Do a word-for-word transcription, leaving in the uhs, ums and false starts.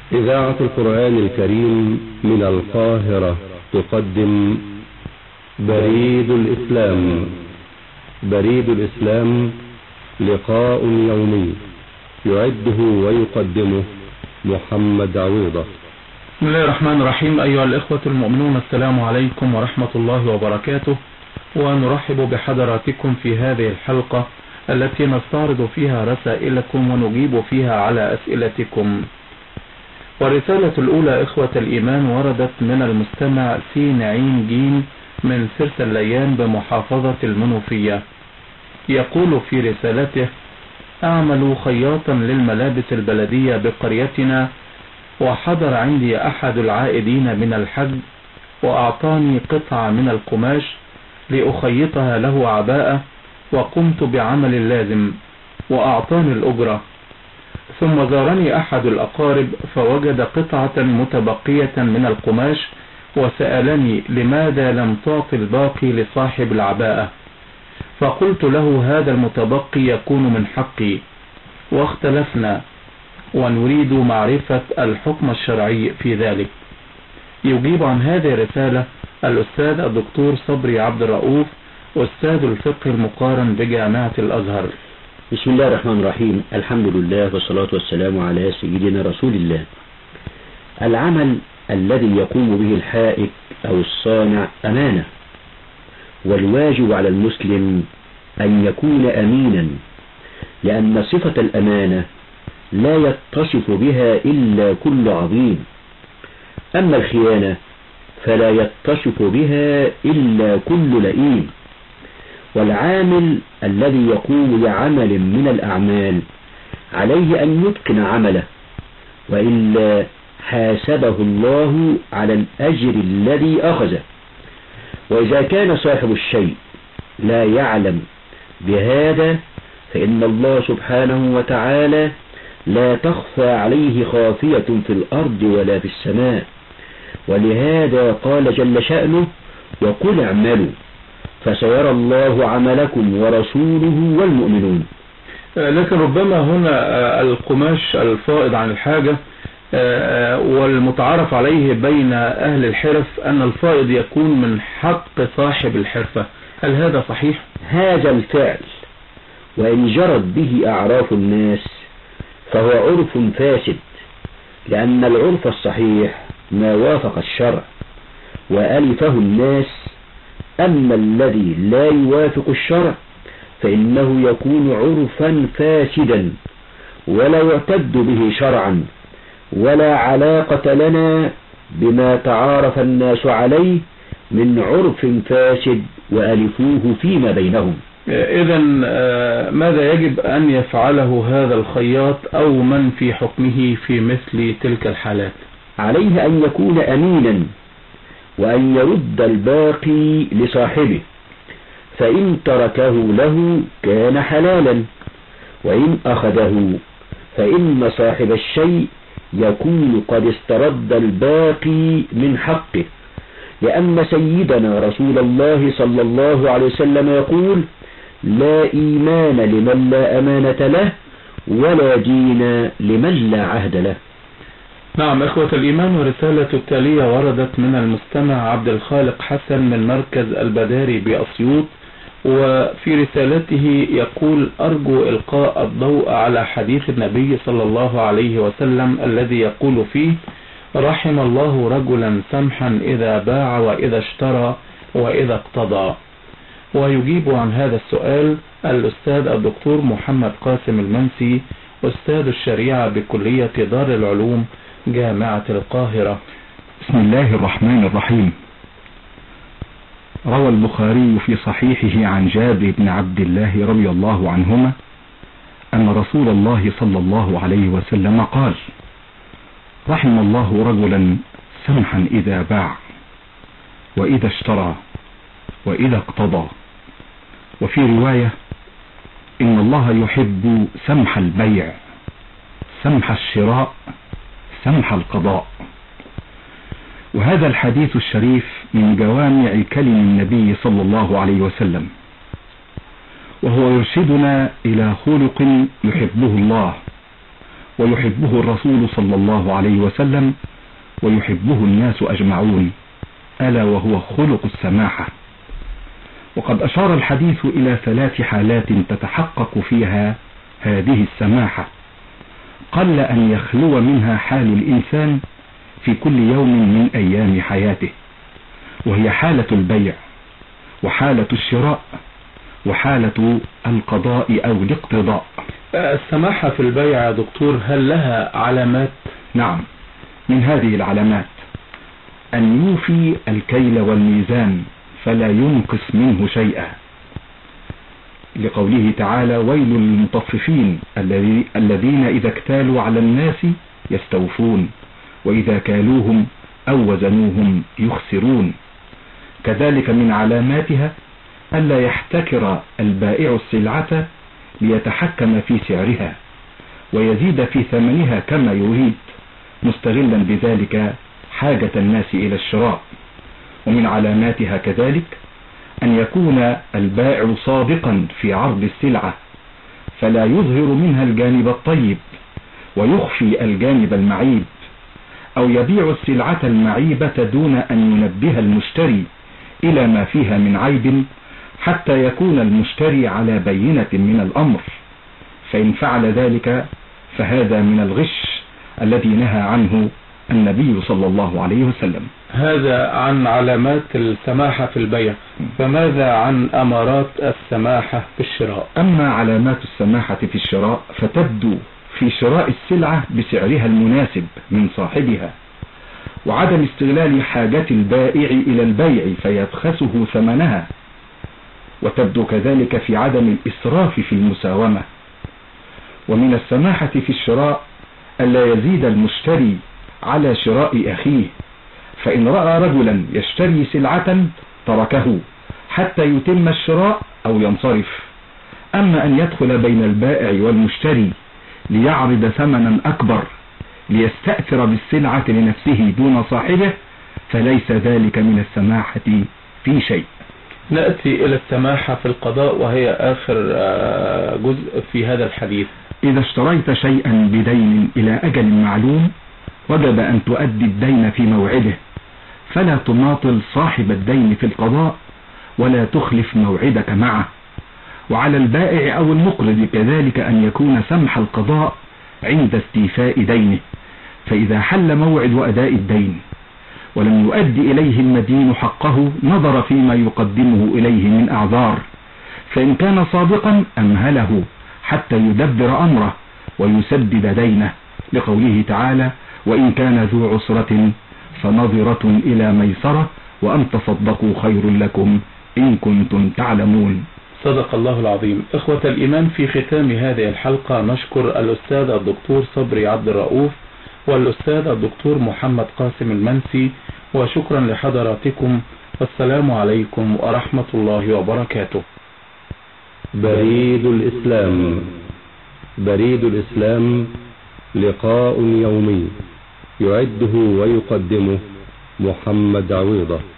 إذاعة القرآن الكريم من القاهرة تقدم بريد الإسلام. بريد الإسلام لقاء يومي يعده ويقدمه محمد عويضة. بسم الله الرحمن الرحيم. أيها الإخوة المؤمنون، السلام عليكم ورحمة الله وبركاته، ونرحب بحضراتكم في هذه الحلقة التي نستعرض فيها رسائلكم ونجيب فيها على أسئلتكم. والرسالة الأولى إخوة الإيمان وردت من المستمع سي نعيم جيم من سرت الليان بمحافظة المنوفية. يقول في رسالته: أعمل خياطا للملابس البلدية بقريتنا، وحضر عندي أحد العائدين من الحج وأعطاني قطعة من القماش لأخيطها له عباءة، وقمت بعمل اللازم وأعطاني الأجرة. ثم زارني أحد الأقارب فوجد قطعة متبقية من القماش وسألني لماذا لم تعطي الباقي لصاحب العباءة، فقلت له هذا المتبقي يكون من حقي، واختلفنا ونريد معرفة الحكم الشرعي في ذلك. يجيب عن هذه الرسالة الأستاذ الدكتور صبري عبد الرؤوف، أستاذ الفقه المقارن بجامعة الأزهر. بسم الله الرحمن الرحيم. الحمد لله والصلاة والسلام على سيدنا رسول الله. العمل الذي يقوم به الحائك أو الصانع أمانة، والواجب على المسلم أن يكون أمينا، لأن صفة الأمانة لا يتصف بها إلا كل عظيم، أما الخيانة فلا يتصف بها إلا كل لئيم. والعامل الذي يقوم بعمل من الأعمال عليه أن يتقن عمله، وإلا حاسبه الله على الأجر الذي أخذه. وإذا كان صاحب الشيء لا يعلم بهذا فإن الله سبحانه وتعالى لا تخفى عليه خافية في الأرض ولا في السماء، ولهذا قال جل شأنه: وقل اعملوا فسيرى الله عملكم ورسوله والمؤمنون. لكن ربما هنا القماش الفائض عن الحاجة، والمتعارف عليه بين أهل الحرف أن الفائض يكون من حق صاحب الحرفة، هل هذا صحيح؟ هذا الفعل وإن جرت به أعراف الناس فهو عرف فاسد، لأن العرف الصحيح ما وافق الشرع وألفه الناس، أما الذي لا يوافق الشرع فإنه يكون عرفا فاسدا ولا يعتد به شرعا، ولا علاقة لنا بما تعارف الناس عليه من عرف فاسد وألفوه فيما بينهم. إذن ماذا يجب أن يفعله هذا الخياط أو من في حكمه في مثل تلك الحالات؟ عليه أن يكون أمينا، وأن يرد الباقي لصاحبه، فإن تركه له كان حلالا، وإن أخذه فإن صاحب الشيء يكون قد استرد الباقي من حقه، لأن سيدنا رسول الله صلى الله عليه وسلم يقول: لا إيمان لمن لا أمانة له، ولا دين لمن لا عهد له. نعم إخوة الإيمان، ورسالة التالية وردت من المستمع عبد الخالق حسن من مركز البداري بأسيوط، وفي رسالته يقول: أرجو إلقاء الضوء على حديث النبي صلى الله عليه وسلم الذي يقول فيه: رحم الله رجلا سمحا إذا باع وإذا اشترى وإذا اقتضى. ويجيب عن هذا السؤال الأستاذ الدكتور محمد قاسم المنسي، أستاذ الشريعة بكلية دار العلوم جامعة القاهرة. بسم الله الرحمن الرحيم. روى البخاري في صحيحه عن جابر بن عبد الله رضي الله عنهما أن رسول الله صلى الله عليه وسلم قال: رحم الله رجلا سمحا إذا باع وإذا اشترى وإذا اقتضى. وفي رواية: إن الله يحب سمح البيع، سمح الشراء، سمح القضاء. وهذا الحديث الشريف من جوامع كلم النبي صلى الله عليه وسلم، وهو يرشدنا إلى خلق يحبه الله ويحبه الرسول صلى الله عليه وسلم ويحبه الناس أجمعون، ألا وهو خلق السماحة. وقد أشار الحديث إلى ثلاث حالات تتحقق فيها هذه السماحة قل أن يخلو منها حال الإنسان في كل يوم من أيام حياته، وهي حالة البيع وحالة الشراء وحالة القضاء أو الاقتضاء. السماحة في البيع يا دكتور هل لها علامات؟ نعم، من هذه العلامات أن يوفي الكيل والميزان فلا ينقص منه شيئا، لقوله تعالى: ويل للمطففين الذين إذا اكتالوا على الناس يستوفون وإذا كالوهم أو وزنوهم يخسرون. كذلك من علاماتها ألا يحتكر البائع السلعة ليتحكم في سعرها ويزيد في ثمنها كما يريد، مستغلا بذلك حاجة الناس إلى الشراء. ومن علاماتها كذلك أن يكون البائع صادقا في عرض السلعة فلا يظهر منها الجانب الطيب ويخفي الجانب المعيب، أو يبيع السلعة المعيبة دون أن ينبه المشتري إلى ما فيها من عيب حتى يكون المشتري على بينة من الأمر، فإن فعل ذلك فهذا من الغش الذي نهى عنه النبي صلى الله عليه وسلم. هذا عن علامات السماحة في البيع، فماذا عن أمارات السماحة في الشراء؟ أما علامات السماحة في الشراء فتبدو في شراء السلعة بسعرها المناسب من صاحبها، وعدم استغلال حاجة البائع إلى البيع فيبخسه ثمنها، وتبدو كذلك في عدم الإسراف في المساومة. ومن السماحة في الشراء ألا يزيد المشتري على شراء أخيه، فإن رأى رجلا يشتري سلعة تركه حتى يتم الشراء أو ينصرف. أما أن يدخل بين البائع والمشتري ليعرض ثمنا أكبر ليستأثر بالسلعة لنفسه دون صاحبه فليس ذلك من السماحة في شيء. نأتي إلى السماحة في القضاء وهي آخر جزء في هذا الحديث. إذا اشتريت شيئا بدين إلى أجل معلوم وجب أن تؤدي الدين في موعده، فلا تماطل صاحب الدين في القضاء ولا تخلف موعدك معه. وعلى البائع أو المقرض كذلك أن يكون سمح القضاء عند استيفاء دينه، فإذا حل موعد أداء الدين ولم يؤدي إليه المدين حقه نظر فيما يقدمه إليه من أعذار، فإن كان صادقا أمهله حتى يدبر أمره ويسدد دينه، لقوله تعالى: وإن كان ذو عسرة فنظرة إلى ميسرة وأن تصدقوا خير لكم إن كنتم تعلمون. صدق الله العظيم. إخوة الإيمان، في ختام هذه الحلقة نشكر الأستاذ الدكتور صبري عبد الرؤوف والأستاذ الدكتور محمد قاسم المنسي، وشكرا لحضراتكم، والسلام عليكم ورحمة الله وبركاته. بريد الإسلام. بريد الإسلام لقاء يومي يعده ويقدمه محمد عويضة.